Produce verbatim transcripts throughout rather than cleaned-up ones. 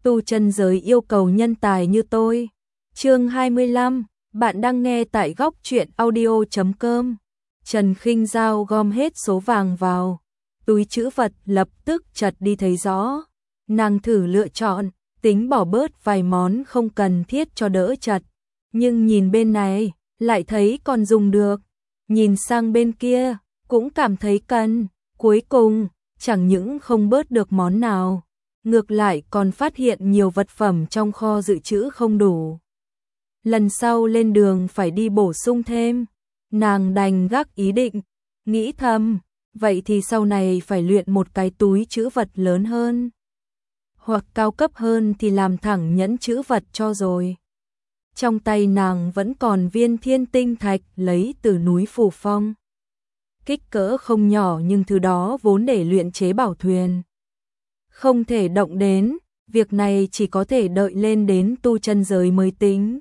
tu chân giới yêu cầu nhân tài như tôi. Chương hai mươi lăm, bạn đang nghe tại góc truyện audio chấm com. Trần Khinh Dao gom hết số vàng vào túi trữ vật, lập tức chợt đi thấy rõ. Nàng thử lựa chọn, tính bỏ bớt vài món không cần thiết cho đỡ chật, nhưng nhìn bên này lại thấy còn dùng được, nhìn sang bên kia cũng cảm thấy cần. Cuối cùng chẳng những không bớt được món nào, ngược lại còn phát hiện nhiều vật phẩm trong kho dự trữ không đủ. Lần sau lên đường phải đi bổ sung thêm. Nàng đành gác ý định, nghĩ thầm, vậy thì sau này phải luyện một cái túi trữ vật lớn hơn, hoặc cao cấp hơn thì làm thẳng nhẫn trữ vật cho rồi. Trong tay nàng vẫn còn viên thiên tinh thạch lấy từ núi Phù Phong. Kích cỡ không nhỏ nhưng thứ đó vốn để luyện chế bảo thuyền, không thể động đến, việc này chỉ có thể đợi lên đến tu chân giới mới tính.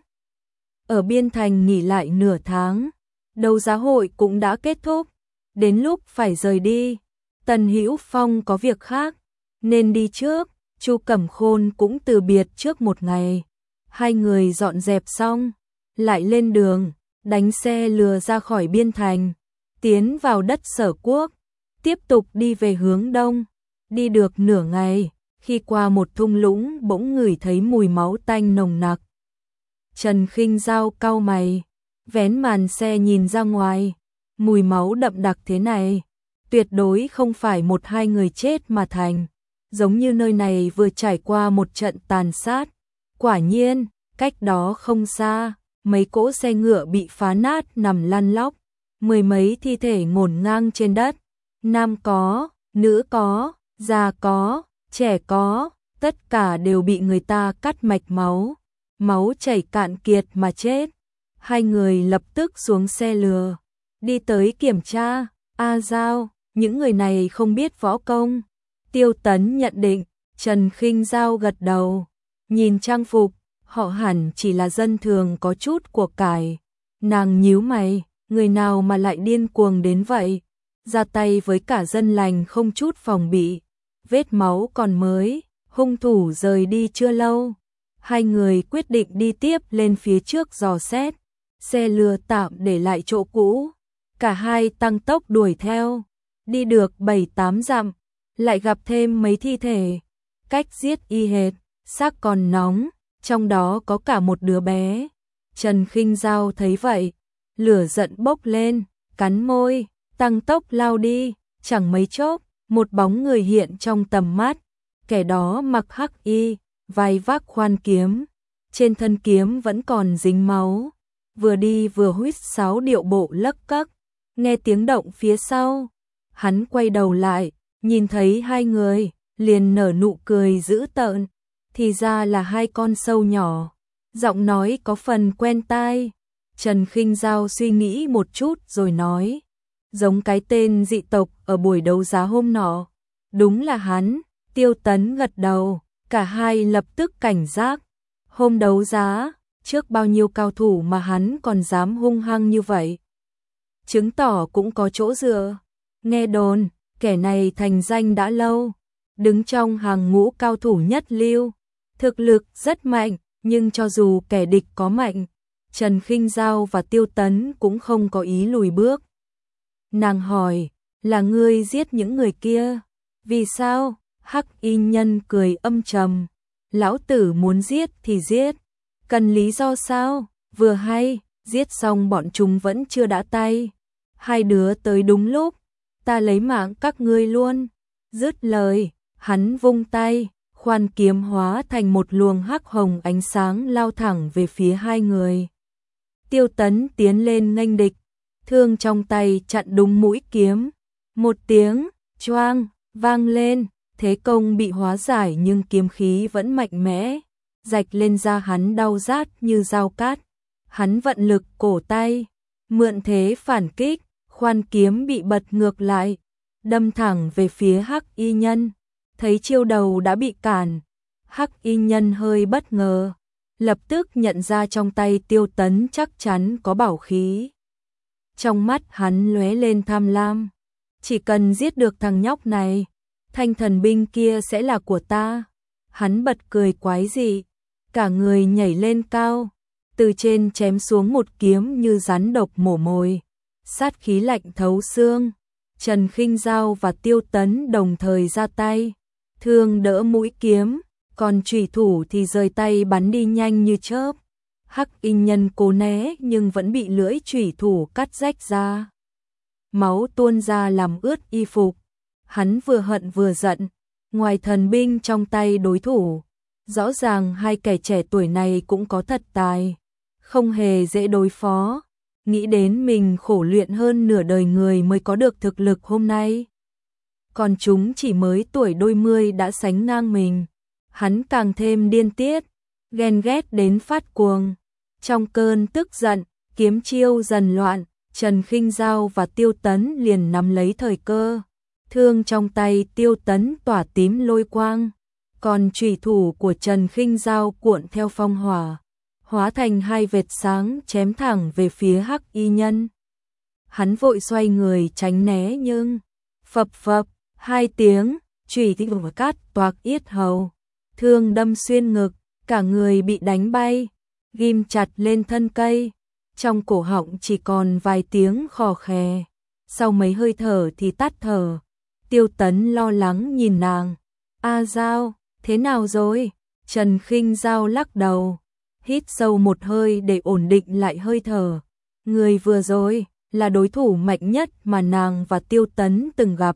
Ở Biên Thành nghỉ lại nửa tháng, đấu giá hội cũng đã kết thúc, đến lúc phải rời đi. Tần Hữu Phong có việc khác nên đi trước, Chu Cẩm Khôn cũng từ biệt trước một ngày. Hai người dọn dẹp xong, lại lên đường, đánh xe lừa ra khỏi Biên Thành, tiến vào đất Sở Quốc, tiếp tục đi về hướng đông. Đi được nửa ngày, khi qua một thung lũng bỗng ngửi thấy mùi máu tanh nồng nặc. Trần Khinh Dao cau mày, vén màn xe nhìn ra ngoài, mùi máu đậm đặc thế này, tuyệt đối không phải một hai người chết mà thành, giống như nơi này vừa trải qua một trận tàn sát. Quả nhiên, cách đó không xa, mấy cỗ xe ngựa bị phá nát nằm lăn lóc, mười mấy thi thể ngổn ngang trên đất, nam có, nữ có, già có, trẻ có, tất cả đều bị người ta cắt mạch máu, máu chảy cạn kiệt mà chết. Hai người lập tức xuống xe lừa, đi tới kiểm tra. A Dao, những người này không biết võ công. Tiêu Tấn nhận định. Trần Khinh Dao gật đầu, nhìn trang phục, họ hẳn chỉ là dân thường có chút của cải. Nàng nhíu mày, người nào mà lại điên cuồng đến vậy, ra tay với cả dân lành không chút phòng bị. Vết máu còn mới, hung thủ rời đi chưa lâu. Hai người quyết định đi tiếp lên phía trước dò xét. Xe lừa tạm để lại chỗ cũ, cả hai tăng tốc đuổi theo. Đi được bảy tám dặm, lại gặp thêm mấy thi thể, cách giết y hệt, xác còn nóng, trong đó có cả một đứa bé. Trần Khinh Dao thấy vậy, lửa giận bốc lên, cắn môi, tăng tốc lao đi. Chẳng mấy chốc, một bóng người hiện trong tầm mắt, kẻ đó mặc hắc y, vai vác khoan kiếm, trên thân kiếm vẫn còn dính máu, vừa đi vừa huýt sáo điệu bộ lấc cấc. Nghe tiếng động phía sau, hắn quay đầu lại, nhìn thấy hai người, liền nở nụ cười dữ tợn, thì ra là hai con sâu nhỏ, giọng nói có phần quen tai. Trần Khinh Dao suy nghĩ một chút rồi nói, giống cái tên dị tộc ở buổi đấu giá hôm nọ. Đúng là hắn. Tiêu Tấn gật đầu, cả hai lập tức cảnh giác. Hôm đấu giá, trước bao nhiêu cao thủ mà hắn còn dám hung hăng như vậy, chứng tỏ cũng có chỗ dựa. Nghe đồn, kẻ này thành danh đã lâu, đứng trong hàng ngũ cao thủ nhất lưu, thực lực rất mạnh, nhưng cho dù kẻ địch có mạnh, Trần Khinh Dao và Tiêu Tấn cũng không có ý lùi bước. Nàng hỏi, là ngươi giết những người kia? Vì sao? Hắc y nhân cười âm trầm, lão tử muốn giết thì giết, cần lý do sao? Vừa hay, giết xong bọn chúng vẫn chưa đã tay, hai đứa tới đúng lúc, ta lấy mạng các ngươi luôn. Dứt lời, hắn vung tay, khoan kiếm hóa thành một luồng hắc hồng ánh sáng lao thẳng về phía hai người. Tiêu Tấn tiến lên nghênh địch, thương trong tay chặn đúng mũi kiếm, một tiếng choang vang lên, thế công bị hóa giải nhưng kiếm khí vẫn mạnh mẽ, rạch lên da hắn đau rát như dao cát. Hắn vận lực cổ tay, mượn thế phản kích, khoan kiếm bị bật ngược lại, đâm thẳng về phía hắc y nhân. Thấy chiêu đầu đã bị cản, hắc y nhân hơi bất ngờ, lập tức nhận ra trong tay Tiêu Tấn chắc chắn có bảo khí. Trong mắt hắn lóe lên tham lam, chỉ cần giết được thằng nhóc này, thanh thần binh kia sẽ là của ta. Hắn bật cười quái dị, cả người nhảy lên cao, từ trên chém xuống một kiếm như rắn độc mổ mồi, sát khí lạnh thấu xương. Trần Khinh Dao và Tiêu Tấn đồng thời ra tay, thương đỡ mũi kiếm, còn chủy thủ thì rời tay bắn đi nhanh như chớp. Hắc Y Nhân cố né nhưng vẫn bị lưỡi chủy thủ cắt rách ra. Máu tuôn ra làm ướt y phục. Hắn vừa hận vừa giận, ngoài thần binh trong tay đối thủ, rõ ràng hai kẻ trẻ tuổi này cũng có thật tài, không hề dễ đối phó. Nghĩ đến mình khổ luyện hơn nửa đời người mới có được thực lực hôm nay, còn chúng chỉ mới tuổi đôi mươi đã sánh ngang mình. Hắn càng thêm điên tiết, ghen ghét đến phát cuồng. Trong cơn tức giận, kiếm chiêu dần loạn, Trần Khinh Dao và Tiêu Tấn liền nắm lấy thời cơ. Thương trong tay Tiêu Tấn tỏa tím lôi quang, còn chủy thủ của Trần Khinh Dao cuộn theo phong hỏa, hóa thành hai vệt sáng chém thẳng về phía Hắc Y Nhân. Hắn vội xoay người tránh né nhưng phập phập hai tiếng, chủy thì vừa cắt toạc yết hầu, thương đâm xuyên ngực, cả người bị đánh bay, ghim chặt lên thân cây. Trong cổ họng chỉ còn vài tiếng khò khè, sau mấy hơi thở thì tắt thở. Tiêu Tấn lo lắng nhìn nàng. A Dao, thế nào rồi? Trần Khinh Dao lắc đầu, hít sâu một hơi để ổn định lại hơi thở. Người vừa rồi là đối thủ mạnh nhất mà nàng và Tiêu Tấn từng gặp.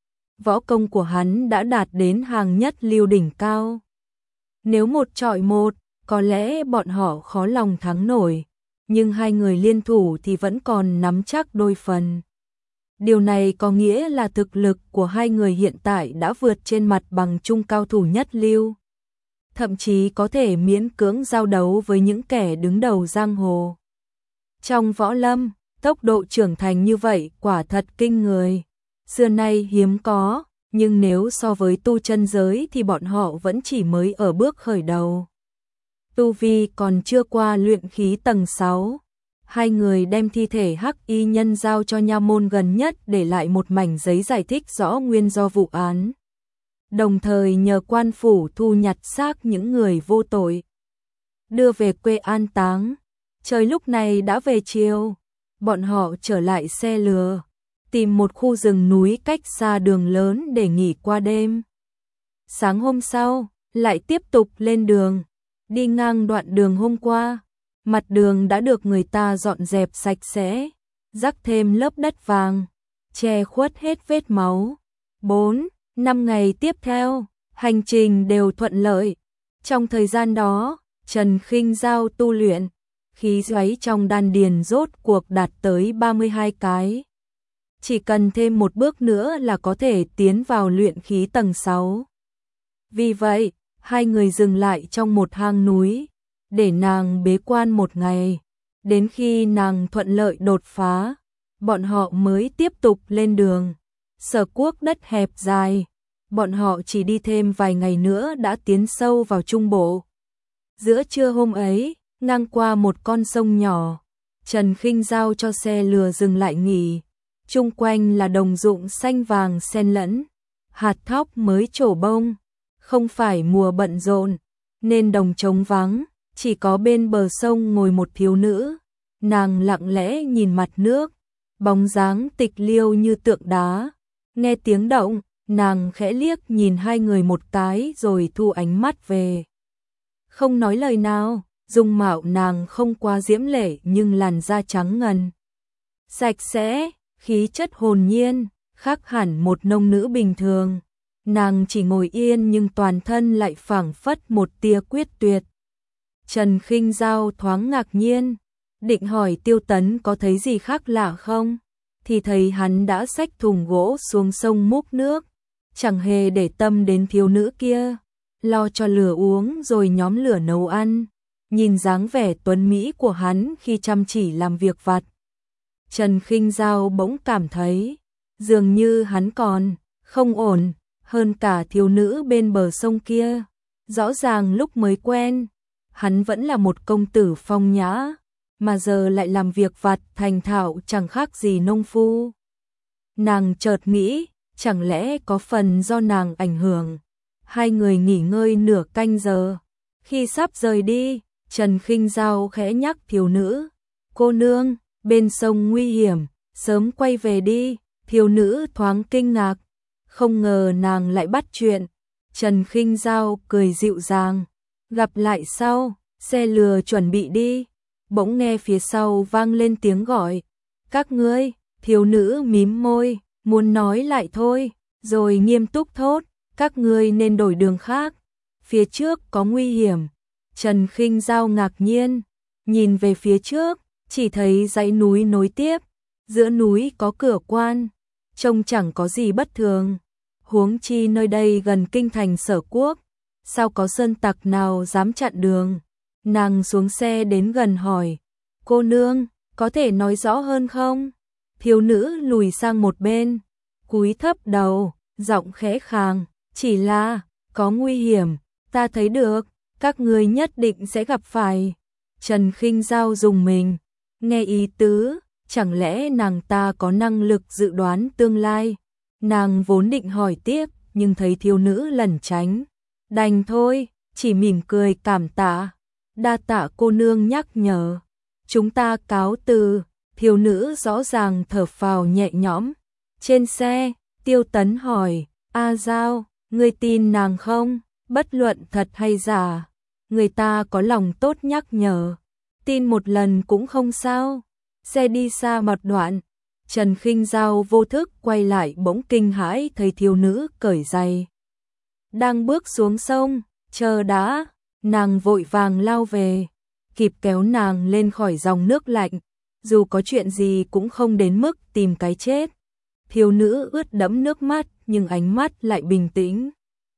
Võ công của hắn đã đạt đến hàng nhất lưu đỉnh cao. Nếu một chọi một, có lẽ bọn họ khó lòng thắng nổi, nhưng hai người liên thủ thì vẫn còn nắm chắc đôi phần. Điều này có nghĩa là thực lực của hai người hiện tại đã vượt trên mặt bằng chung cao thủ nhất lưu, thậm chí có thể miễn cưỡng giao đấu với những kẻ đứng đầu giang hồ. Trong võ lâm, tốc độ trưởng thành như vậy quả thật kinh người, xưa nay hiếm có, nhưng nếu so với tu chân giới thì bọn họ vẫn chỉ mới ở bước khởi đầu. Tu vi còn chưa qua luyện khí tầng sáu. Hai người đem thi thể Hắc Y Nhân giao cho nha môn gần nhất để lại một mảnh giấy giải thích rõ nguyên do vụ án. Đồng thời nhờ quan phủ thu nhặt xác những người vô tội, đưa về quê an táng. Trời lúc này đã về chiều, bọn họ trở lại xe lừa, tìm một khu rừng núi cách xa đường lớn để nghỉ qua đêm. Sáng hôm sau, lại tiếp tục lên đường, đi ngang đoạn đường hôm qua. Mặt đường đã được người ta dọn dẹp sạch sẽ, rắc thêm lớp đất vàng, che khuất hết vết máu. Bốn, năm ngày tiếp theo, hành trình đều thuận lợi. Trong thời gian đó, Trần Khinh Dao tu luyện, khí xoáy trong đan điền rốt cuộc đạt tới ba mươi hai cái. Chỉ cần thêm một bước nữa là có thể tiến vào luyện khí tầng sáu. Vì vậy, hai người dừng lại trong một hang núi, để nàng bế quan một ngày, đến khi nàng thuận lợi đột phá, bọn họ mới tiếp tục lên đường. Sở quốc đất hẹp dài, bọn họ chỉ đi thêm vài ngày nữa đã tiến sâu vào Trung Bộ. Giữa trưa hôm ấy, ngang qua một con sông nhỏ, Trần Khinh Dao cho xe lừa dừng lại nghỉ. Chung quanh là đồng ruộng xanh vàng xen lẫn, hạt thóc mới trổ bông, không phải mùa bận rộn, nên đồng trống vắng. Chỉ có bên bờ sông ngồi một thiếu nữ, nàng lặng lẽ nhìn mặt nước, bóng dáng tịch liêu như tượng đá. Nghe tiếng động, nàng khẽ liếc nhìn hai người một cái rồi thu ánh mắt về. Không nói lời nào, dung mạo nàng không quá diễm lệ nhưng làn da trắng ngần, sạch sẽ, khí chất hồn nhiên, khác hẳn một nông nữ bình thường. Nàng chỉ ngồi yên nhưng toàn thân lại phảng phất một tia quyết tuyệt. Trần Khinh Dao thoáng ngạc nhiên, định hỏi Tiêu Tấn có thấy gì khác lạ không, thì thấy hắn đã xách thùng gỗ xuống sông múc nước, chẳng hề để tâm đến thiếu nữ kia, lo cho lửa uống rồi nhóm lửa nấu ăn. Nhìn dáng vẻ tuấn mỹ của hắn khi chăm chỉ làm việc vặt, Trần Khinh Dao bỗng cảm thấy dường như hắn còn không ổn hơn cả thiếu nữ bên bờ sông kia. Rõ ràng lúc mới quen, hắn vẫn là một công tử phong nhã, mà giờ lại làm việc vặt thành thạo chẳng khác gì nông phu. Nàng chợt nghĩ, chẳng lẽ có phần do nàng ảnh hưởng, Hai người nghỉ ngơi nửa canh giờ. Khi sắp rời đi, Trần Khinh Dao khẽ nhắc thiếu nữ. Cô nương, bên sông nguy hiểm, sớm quay về đi. Thiếu nữ thoáng kinh ngạc, không ngờ nàng lại bắt chuyện. Trần Khinh Dao cười dịu dàng. Gặp lại sau, xe lừa chuẩn bị đi. Bỗng nghe phía sau vang lên tiếng gọi. Các ngươi, thiếu nữ mím môi, muốn nói lại thôi, rồi nghiêm túc thốt. Các ngươi nên đổi đường khác, phía trước có nguy hiểm. Trần Khinh Dao ngạc nhiên, nhìn về phía trước, chỉ thấy dãy núi nối tiếp. Giữa núi có cửa quan, trông chẳng có gì bất thường. Huống chi nơi đây gần kinh thành Sở Quốc, sao có sơn tặc nào dám chặn đường. Nàng xuống xe đến gần hỏi, cô nương, có thể nói rõ hơn không? Thiếu nữ lùi sang một bên, cúi thấp đầu, giọng khẽ khàng, chỉ là, có nguy hiểm, ta thấy được, các ngươi nhất định sẽ gặp phải. Trần Khinh Dao dùng mình, nghe ý tứ, chẳng lẽ nàng ta có năng lực dự đoán tương lai? Nàng vốn định hỏi tiếp, nhưng thấy thiếu nữ lẩn tránh. Đành thôi, chỉ mỉm cười cảm tạ. Đa tạ cô nương nhắc nhở. Chúng ta cáo từ. Thiếu nữ rõ ràng thở phào nhẹ nhõm. Trên xe, Tiêu Tấn hỏi, A Dao, ngươi tin nàng không? Bất luận thật hay giả, người ta có lòng tốt nhắc nhở. Tin một lần cũng không sao. Xe đi xa một đoạn, Trần Khinh Dao vô thức quay lại bỗng kinh hãi thấy thiếu nữ cởi giày. Đang bước xuống sông, chờ đã, nàng vội vàng lao về, kịp kéo nàng lên khỏi dòng nước lạnh, dù có chuyện gì cũng không đến mức tìm cái chết. Thiếu nữ ướt đẫm nước mắt nhưng ánh mắt lại bình tĩnh.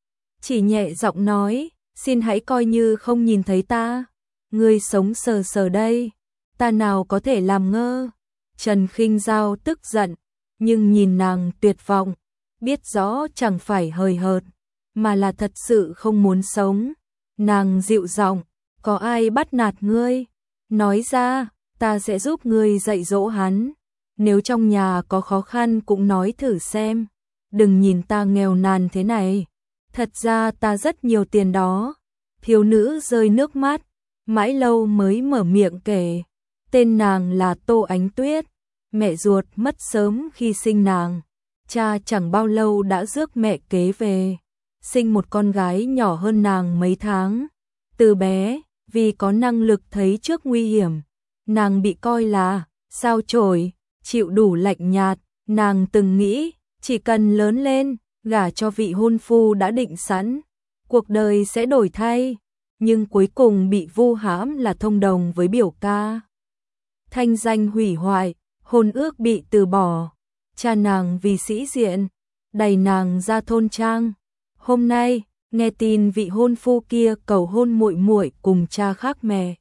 Chỉ nhẹ giọng nói, xin hãy coi như không nhìn thấy ta, ngươi sống sờ sờ đây, ta nào có thể làm ngơ. Trần Khinh Dao tức giận, nhưng nhìn nàng tuyệt vọng, biết rõ chẳng phải hời hợt, mà là thật sự không muốn sống. Nàng dịu giọng, có ai bắt nạt ngươi? Nói ra, ta sẽ giúp ngươi dạy dỗ hắn. Nếu trong nhà có khó khăn cũng nói thử xem. Đừng nhìn ta nghèo nàn thế này. Thật ra ta rất nhiều tiền đó. Thiếu nữ rơi nước mắt, mãi lâu mới mở miệng kể. Tên nàng là Tô Ánh Tuyết, mẹ ruột mất sớm khi sinh nàng. Cha chẳng bao lâu đã rước mẹ kế về, sinh một con gái nhỏ hơn nàng mấy tháng. Từ bé, vì có năng lực thấy trước nguy hiểm, nàng bị coi là sao chổi, chịu đủ lạnh nhạt. Nàng từng nghĩ, chỉ cần lớn lên, gả cho vị hôn phu đã định sẵn, cuộc đời sẽ đổi thay. Nhưng cuối cùng bị vu hãm là thông đồng với biểu ca. Thanh danh hủy hoại, hôn ước bị từ bỏ. Cha nàng vì sĩ diện, đẩy nàng ra thôn trang. Hôm nay, nghe tin vị hôn phu kia cầu hôn muội muội cùng cha khác mẹ,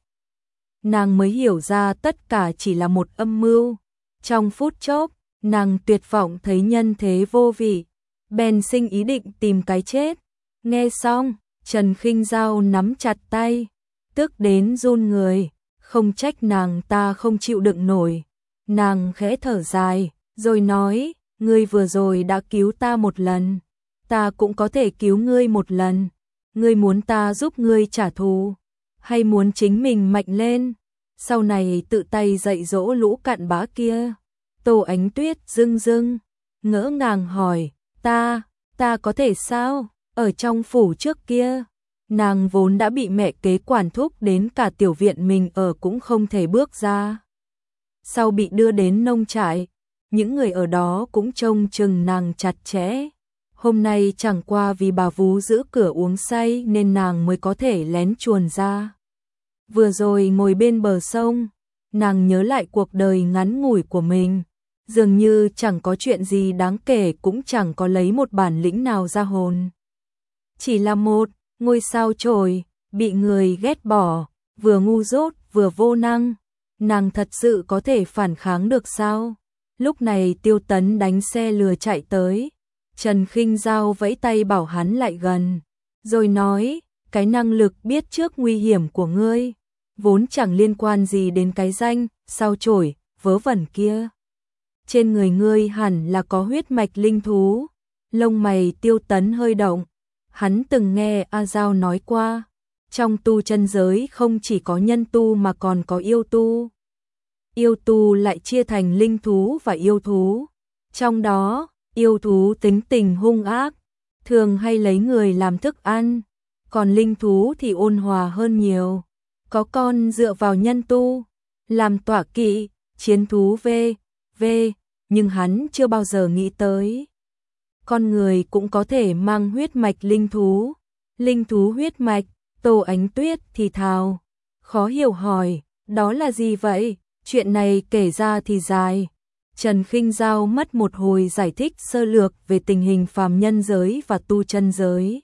nàng mới hiểu ra tất cả chỉ là một âm mưu. Trong phút chốc, nàng tuyệt vọng thấy nhân thế vô vị, bèn sinh ý định tìm cái chết. Nghe xong, Trần Khinh Dao nắm chặt tay, tức đến run người, không trách nàng ta không chịu đựng nổi. Nàng khẽ thở dài, rồi nói, ngươi vừa rồi đã cứu ta một lần, ta cũng có thể cứu ngươi một lần. Ngươi muốn ta giúp ngươi trả thù, hay muốn chính mình mạnh lên, sau này tự tay dạy dỗ lũ cặn bã kia? Tô Ánh Tuyết rưng rưng, ngỡ ngàng hỏi, ta, ta có thể sao? Ở trong phủ trước kia, nàng vốn đã bị mẹ kế quản thúc đến cả tiểu viện mình ở cũng không thể bước ra. Sau bị đưa đến nông trại, những người ở đó cũng trông chừng nàng chặt chẽ. Hôm nay chẳng qua vì bà vú giữ cửa uống say nên nàng mới có thể lén chuồn ra. Vừa rồi ngồi bên bờ sông, nàng nhớ lại cuộc đời ngắn ngủi của mình. Dường như chẳng có chuyện gì đáng kể, cũng chẳng có lấy một bản lĩnh nào ra hồn. Chỉ là một ngôi sao chổi, bị người ghét bỏ, vừa ngu dốt vừa vô năng. Nàng thật sự có thể phản kháng được sao? Lúc này Tiêu Tấn đánh xe lừa chạy tới. Trần Khinh Dao vẫy tay bảo hắn lại gần, rồi nói, cái năng lực biết trước nguy hiểm của ngươi, vốn chẳng liên quan gì đến cái danh sao chổi vớ vẩn kia. Trên người ngươi hẳn là có huyết mạch linh thú. Lông mày Tiêu Tấn hơi động, Hắn từng nghe A Giao nói qua, trong tu chân giới không chỉ có nhân tu mà còn có yêu tu. Yêu tu lại chia thành linh thú và yêu thú. Trong đó, yêu thú tính tình hung ác, thường hay lấy người làm thức ăn, còn linh thú thì ôn hòa hơn nhiều. Có con dựa vào nhân tu, làm tọa kỵ, chiến thú v, v, nhưng hắn chưa bao giờ nghĩ tới. Con người cũng có thể mang huyết mạch linh thú. Linh thú huyết mạch, Tô Ánh Tuyết thì thào. Khó hiểu hỏi, đó là gì vậy? Chuyện này kể ra thì dài. Trần Khinh Giao mất một hồi giải thích sơ lược về tình hình phàm nhân giới và tu chân giới.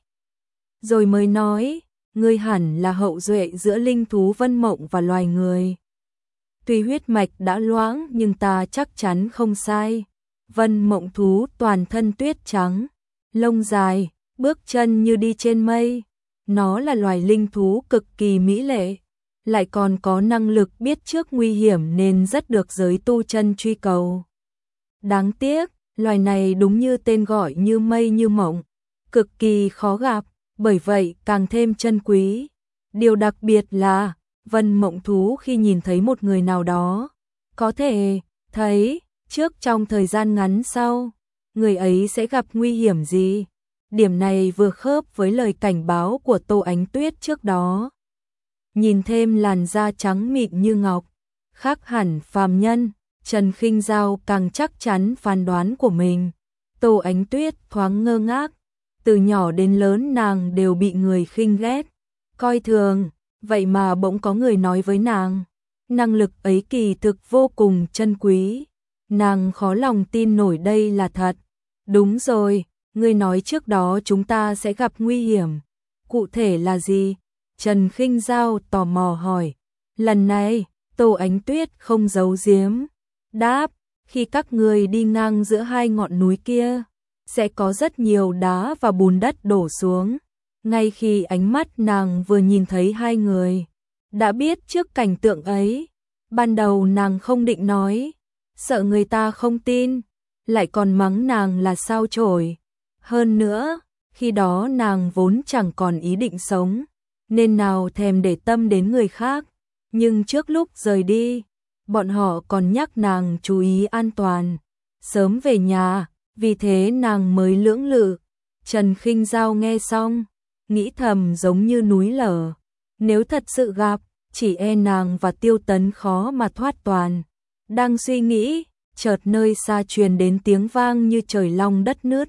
Rồi mới nói, ngươi hẳn là hậu duệ giữa linh thú Vân Mộng và loài người. Tuy huyết mạch đã loãng nhưng ta chắc chắn không sai. Vân Mộng thú toàn thân tuyết trắng, lông dài, bước chân như đi trên mây. Nó là loài linh thú cực kỳ mỹ lệ, lại còn có năng lực biết trước nguy hiểm nên rất được giới tu chân truy cầu. Đáng tiếc, loài này đúng như tên gọi như mây như mộng, cực kỳ khó gặp, bởi vậy càng thêm chân quý. Điều đặc biệt là, Vân Mộng thú khi nhìn thấy một người nào đó, có thể thấy trước trong thời gian ngắn sau, người ấy sẽ gặp nguy hiểm gì. Điểm này vừa khớp với lời cảnh báo của Tô Ánh Tuyết trước đó. Nhìn thêm làn da trắng mịn như ngọc, khác hẳn phàm nhân, Trần Khinh Giao càng chắc chắn phán đoán của mình. Tô Ánh Tuyết thoáng ngơ ngác, từ nhỏ đến lớn nàng đều bị người khinh ghét, coi thường, vậy mà bỗng có người nói với nàng, năng lực ấy kỳ thực vô cùng chân quý. Nàng khó lòng tin nổi đây là thật. Đúng rồi, ngươi nói trước đó chúng ta sẽ gặp nguy hiểm. Cụ thể là gì? Trần Khinh Giao tò mò hỏi. Lần này, Tô Ánh Tuyết không giấu giếm. Đáp, khi các ngươi đi ngang giữa hai ngọn núi kia, sẽ có rất nhiều đá và bùn đất đổ xuống. Ngay khi ánh mắt nàng vừa nhìn thấy hai người, đã biết trước cảnh tượng ấy. Ban đầu nàng không định nói, sợ người ta không tin, lại còn mắng nàng là sao chổi. Hơn nữa, khi đó nàng vốn chẳng còn ý định sống, nên nào thèm để tâm đến người khác. Nhưng trước lúc rời đi, bọn họ còn nhắc nàng chú ý an toàn, sớm về nhà, vì thế nàng mới lưỡng lự. Trần Khinh Giao nghe xong, nghĩ thầm giống như núi lở. Nếu thật sự gặp, chỉ e nàng và Tiêu Tấn khó mà thoát toàn. Đang suy nghĩ, chợt nơi xa truyền đến tiếng vang như trời long đất nứt.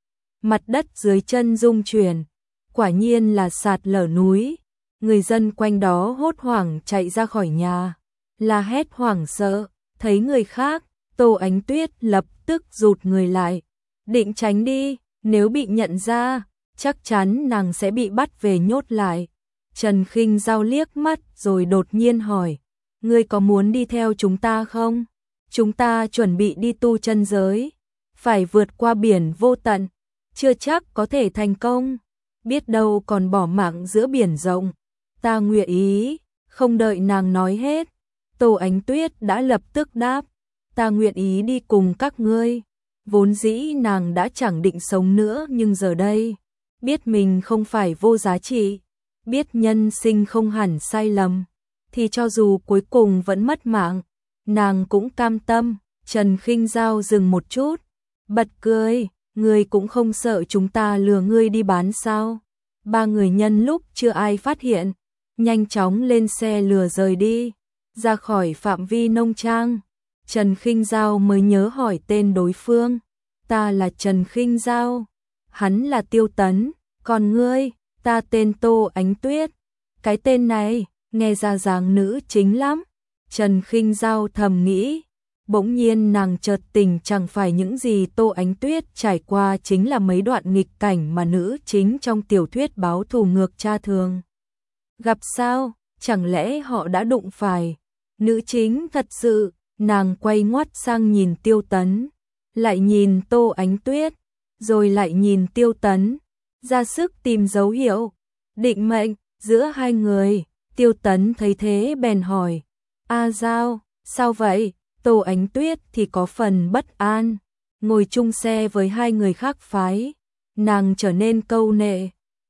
Mặt đất dưới chân rung chuyển, quả nhiên là sạt lở núi. Người dân quanh đó hốt hoảng chạy ra khỏi nhà, la hét hoảng sợ, thấy người khác, Tô Ánh Tuyết lập tức rụt người lại, định tránh đi, nếu bị nhận ra, chắc chắn nàng sẽ bị bắt về nhốt lại. Trần Khinh Giao liếc mắt rồi đột nhiên hỏi, ngươi có muốn đi theo chúng ta không? Chúng ta chuẩn bị đi tu chân giới, phải vượt qua biển vô tận, chưa chắc có thể thành công, biết đâu còn bỏ mạng giữa biển rộng. Ta nguyện ý. Không đợi nàng nói hết, Tô Ánh Tuyết đã lập tức đáp, ta nguyện ý đi cùng các ngươi. Vốn dĩ nàng đã chẳng định sống nữa, nhưng giờ đây, biết mình không phải vô giá trị, biết nhân sinh không hẳn sai lầm, thì cho dù cuối cùng vẫn mất mạng, nàng cũng cam tâm. Trần Khinh Giao dừng một chút, bật cười, ngươi cũng không sợ chúng ta lừa ngươi đi bán sao? Ba người nhân lúc chưa ai phát hiện, nhanh chóng lên xe lừa rời đi, ra khỏi phạm vi nông trang. Trần Khinh Giao mới nhớ hỏi tên đối phương, ta là Trần Khinh Giao, hắn là Tiêu Tấn, còn ngươi? Ta tên Tô Ánh Tuyết. Cái tên này, nghe ra dáng nữ chính lắm. Trần Khinh Giao thầm nghĩ, bỗng nhiên nàng chợt tình chẳng phải những gì Tô Ánh Tuyết trải qua chính là mấy đoạn nghịch cảnh mà nữ chính trong tiểu thuyết báo thù ngược cha thường gặp sao, chẳng lẽ họ đã đụng phải nữ chính thật sự? Nàng quay ngoắt sang nhìn Tiêu Tấn, lại nhìn Tô Ánh Tuyết, rồi lại nhìn Tiêu Tấn, ra sức tìm dấu hiệu định mệnh giữa hai người. Tiêu Tấn thấy thế bèn hỏi, A Giao, sao vậy? Tô Ánh Tuyết thì có phần bất an, ngồi chung xe với hai người khác phái, nàng trở nên câu nệ,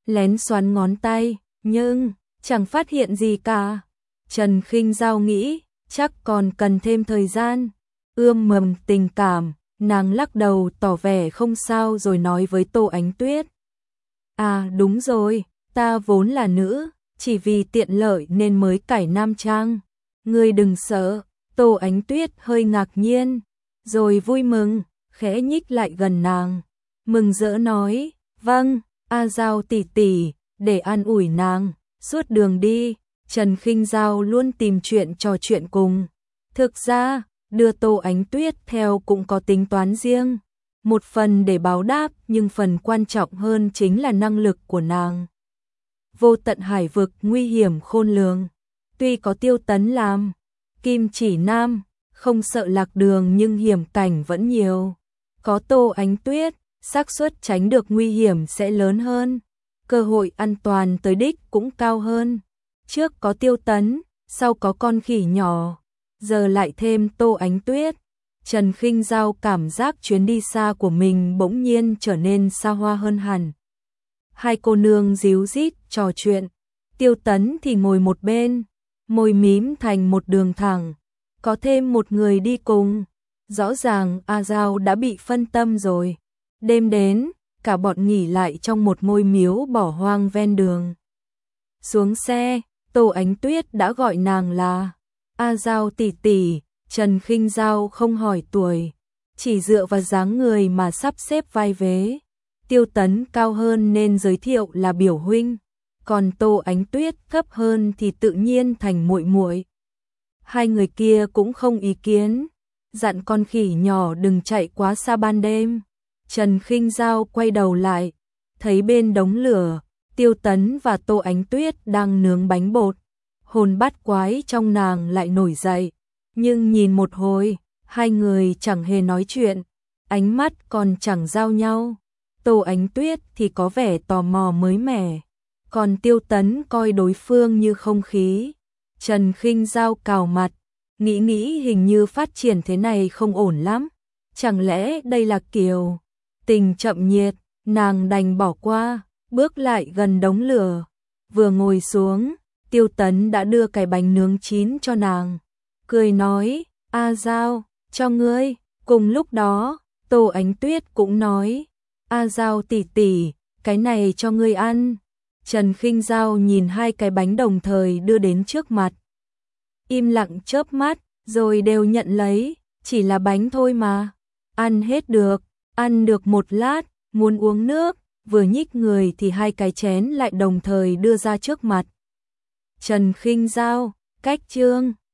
lén xoắn ngón tay, nhưng chẳng phát hiện gì cả. Trần Khinh Dao nghĩ, chắc còn cần thêm thời gian. Ươm mầm tình cảm, nàng lắc đầu tỏ vẻ không sao rồi nói với Tô Ánh Tuyết. À đúng rồi, ta vốn là nữ, chỉ vì tiện lợi nên mới cải nam trang. Ngươi đừng sợ. Tô Ánh Tuyết hơi ngạc nhiên, rồi vui mừng, khẽ nhích lại gần nàng. Mừng rỡ nói, vâng, A Dao tỷ tỷ, để an ủi nàng, suốt đường đi. Trần Khinh Dao luôn tìm chuyện trò chuyện cùng. Thực ra, đưa Tô Ánh Tuyết theo cũng có tính toán riêng. Một phần để báo đáp, nhưng phần quan trọng hơn chính là năng lực của nàng. Vô tận hải vực nguy hiểm khôn lường. Tuy có Tiêu Tấn làm kim chỉ nam, không sợ lạc đường nhưng hiểm cảnh vẫn nhiều. Có Tô Ánh Tuyết, xác suất tránh được nguy hiểm sẽ lớn hơn. Cơ hội an toàn tới đích cũng cao hơn. Trước có Tiêu Tấn, sau có con khỉ nhỏ, giờ lại thêm Tô Ánh Tuyết. Trần Khinh Dao cảm giác chuyến đi xa của mình bỗng nhiên trở nên xa hoa hơn hẳn. Hai cô nương díu dít trò chuyện, Tiêu Tấn thì ngồi một bên, môi mím thành một đường thẳng. Có thêm một người đi cùng, rõ ràng A Dao đã bị phân tâm rồi. Đêm đến, cả bọn nghỉ lại trong một ngôi miếu bỏ hoang ven đường. Xuống xe, Tô Ánh Tuyết đã gọi nàng là A Dao tỷ tỷ. Trần Khinh Dao không hỏi tuổi, chỉ dựa vào dáng người mà sắp xếp vai vế. Tiêu Tấn cao hơn nên giới thiệu là biểu huynh, còn Tô Ánh Tuyết thấp hơn thì tự nhiên thành muội muội. Hai người kia cũng không ý kiến, dặn con khỉ nhỏ đừng chạy quá xa ban đêm. Trần Khinh Dao quay đầu lại, thấy bên đống lửa, Tiêu Tấn và Tô Ánh Tuyết đang nướng bánh bột. Hồn bát quái trong nàng lại nổi dậy, nhưng nhìn một hồi, hai người chẳng hề nói chuyện, ánh mắt còn chẳng giao nhau. Tô Ánh Tuyết thì có vẻ tò mò mới mẻ, còn Tiêu Tấn coi đối phương như không khí. Trần Khinh Dao cào mặt, nghĩ nghĩ hình như phát triển thế này không ổn lắm. Chẳng lẽ đây là kiểu tình chậm nhiệt, nàng đành bỏ qua, bước lại gần đống lửa. Vừa ngồi xuống, Tiêu Tấn đã đưa cái bánh nướng chín cho nàng, cười nói, A Dao, cho ngươi. Cùng lúc đó, Tô Ánh Tuyết cũng nói, A Dao tỷ tỷ, cái này cho ngươi ăn. Trần Khinh Dao nhìn hai cái bánh đồng thời đưa đến trước mặt, im lặng chớp mắt, rồi đều nhận lấy, chỉ là bánh thôi mà. Ăn hết được, ăn được một lát, muốn uống nước, vừa nhích người thì hai cái chén lại đồng thời đưa ra trước mặt. Trần Khinh Dao, cách chương